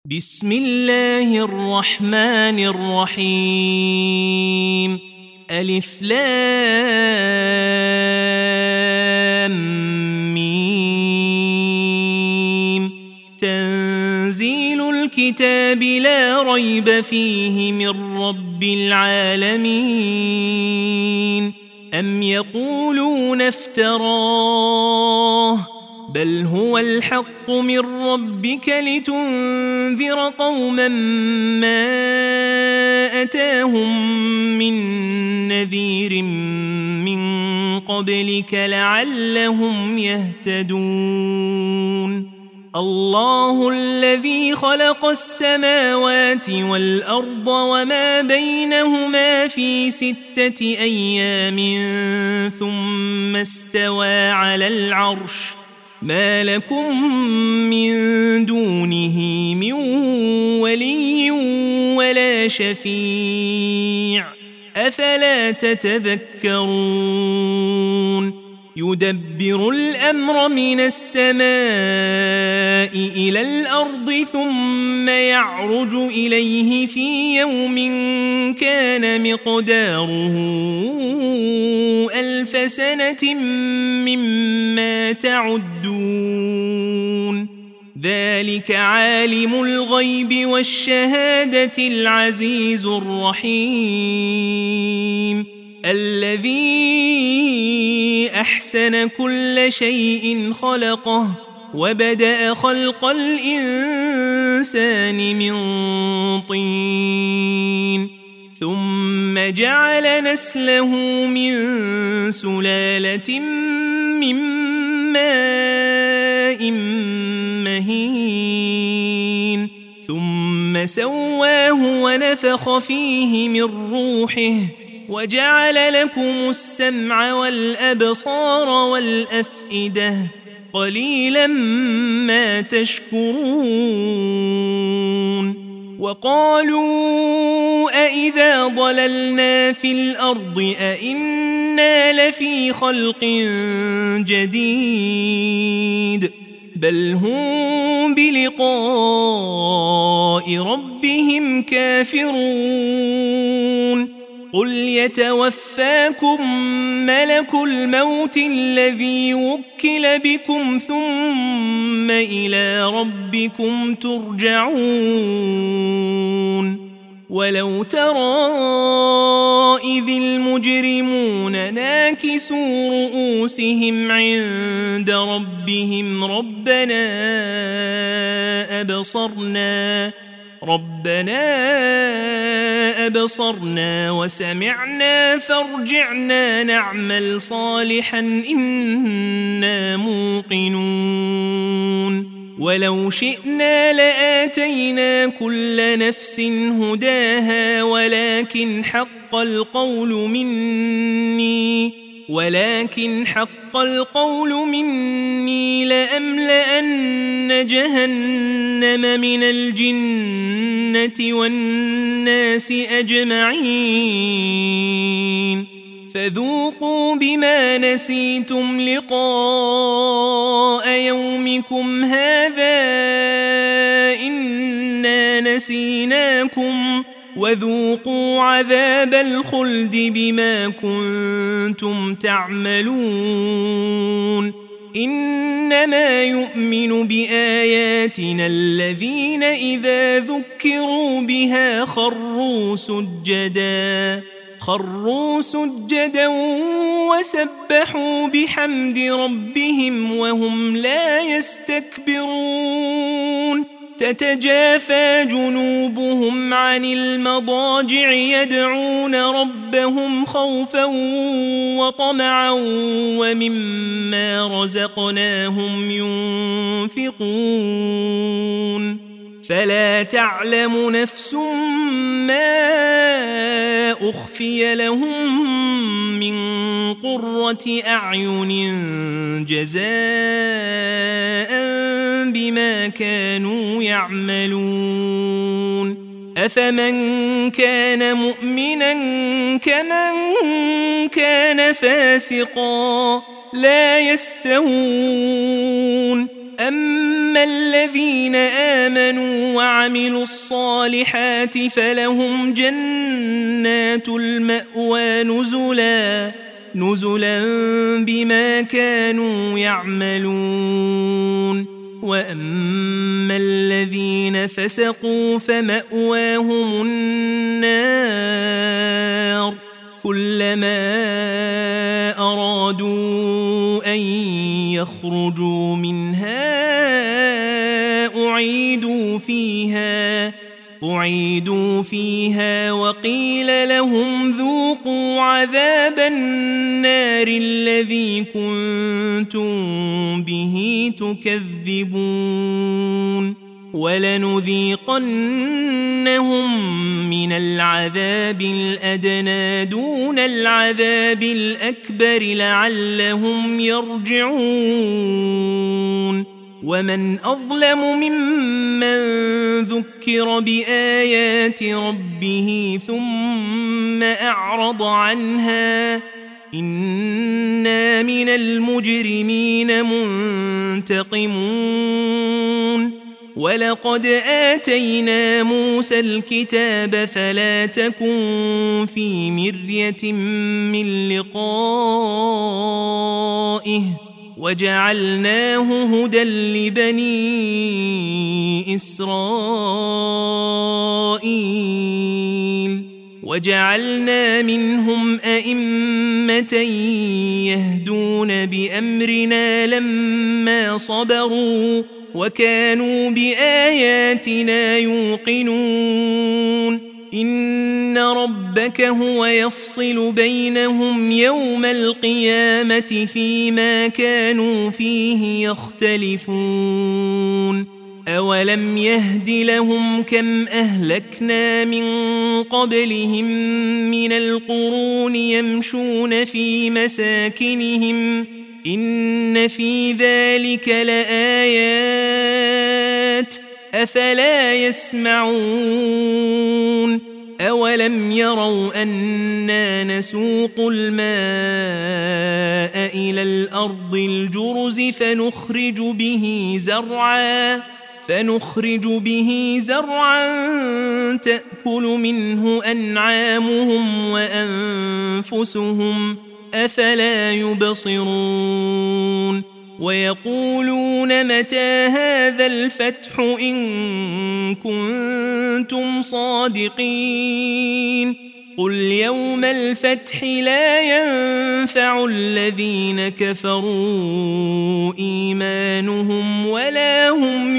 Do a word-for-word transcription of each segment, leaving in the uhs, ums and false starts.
بسم الله الرحمن الرحيم ألف لام ميم تنزيل الكتاب لا ريب فيه من رب العالمين أم يقولون افتراه بل هو الحق من ربك لتنذر قوما ما أتاهم من نذير من قبلك لعلهم يهتدون الله الذي خلق السماوات والأرض وما بينهما في ستة أيام ثم استوى على العرش ما لكم من دونه من ولي ولا شفيع أفلا تتذكرون يدبر الأمر من السماء إلى الأرض ثم يعرج إليه في يوم كان مقداره ألف سنة مما تعدون ذلك عالم الغيب والشهادة العزيز الرحيم الذي أحسن كل شيء خلقه وبدأ خلق الإنسان من طين ثم جعل نسله من سلالة من ماء مهين ثم سواه ونفخ فيه من روحه وجعل لكم السمع والأبصار والأفئدة قليلا ما تشكرون وقالوا أإذا ضللنا في الأرض أإنا لفي خلق جديد بل هم بلقاء ربهم كافرون قل يتوفاكم ملك الموت الذي وكل بكم ثم إلى ربكم ترجعون ولو ترى إذ المجرمون ناكسوا رؤوسهم عند ربهم ربنا أبصرنا ربنا أبصرنا وسمعنا فارجعنا نعمل صالحا إنا موقنون ولو شئنا لآتينا كل نفس هداها ولكن حق القول مني ولكن حق القول مني لأملأن جهنم من الجنة والناس أجمعين فذوقوا بما نسيتم لقاء يومكم هذا إنا نسيناكم وذوقوا عذاب الخلد بما كنتم تعملون إنما يؤمن بآياتنا الذين إذا ذكروا بها خروا سجدا خروا سجدا وسبحوا بحمد ربهم وهم لا يستكبرون تتجافى جنوبهم عن المضاجع يدعون ربهم خوفا وطمعا ومما رزقناهم ينفقون فلا تعلم نفس ما أخفي لهم من قرة أعين جزاء بما كانوا يعملون أفمن كان مؤمنا كمن كان فاسقا لا يستوون أما الذين آمنوا وعملوا الصالحات فلهم جنات المأوى نزلا نزلا بما كانوا يعملون وأما الذين فسقوا فمأواهم النار كلما أرادوا أن يخرجوا منها أعيدوا فيها أعيدوا فيها وقيل لهم ذوقوا عذاب النار الذي كنتم به تكذبون ولنذيقنهم من العذاب الأدنى دون العذاب الأكبر لعلهم يرجعون ومن أظلم ممن ذكر بآيات ربه ثم أعرض عنها إنا من المجرمين منتقمون ولقد آتينا موسى الكتاب فلا تكن في مرية من لقائه وجعلناه هدى لبني إسرائيل وجعلنا منهم أئمة يهدون بأمرنا لما صبروا وكانوا بآياتنا يوقنون إن ربك هو يفصل بينهم يوم القيامة فيما كانوا فيه يختلفون أولم يهد لهم كم أهلكنا من قبلهم من القرون يمشون في مساكنهم إن في ذلك لآيات أفلا يسمعون أولم يروا أنا نسوق الماء إلى الأرض الجرز فنخرج به زرعا فنخرج به زرعا تأكل منه أنعامهم وأنفسهم أفلا يبصرون ويقولون متى هذا الفتح إن كنتم صادقين قل يوم الفتح لا ينفع الذين كفروا إيمانهم ولا هم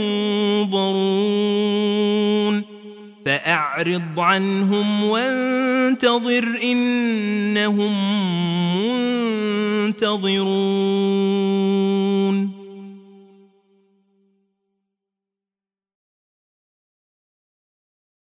ينظرون فأعرض عنهم وانتظر إنهم منتظرون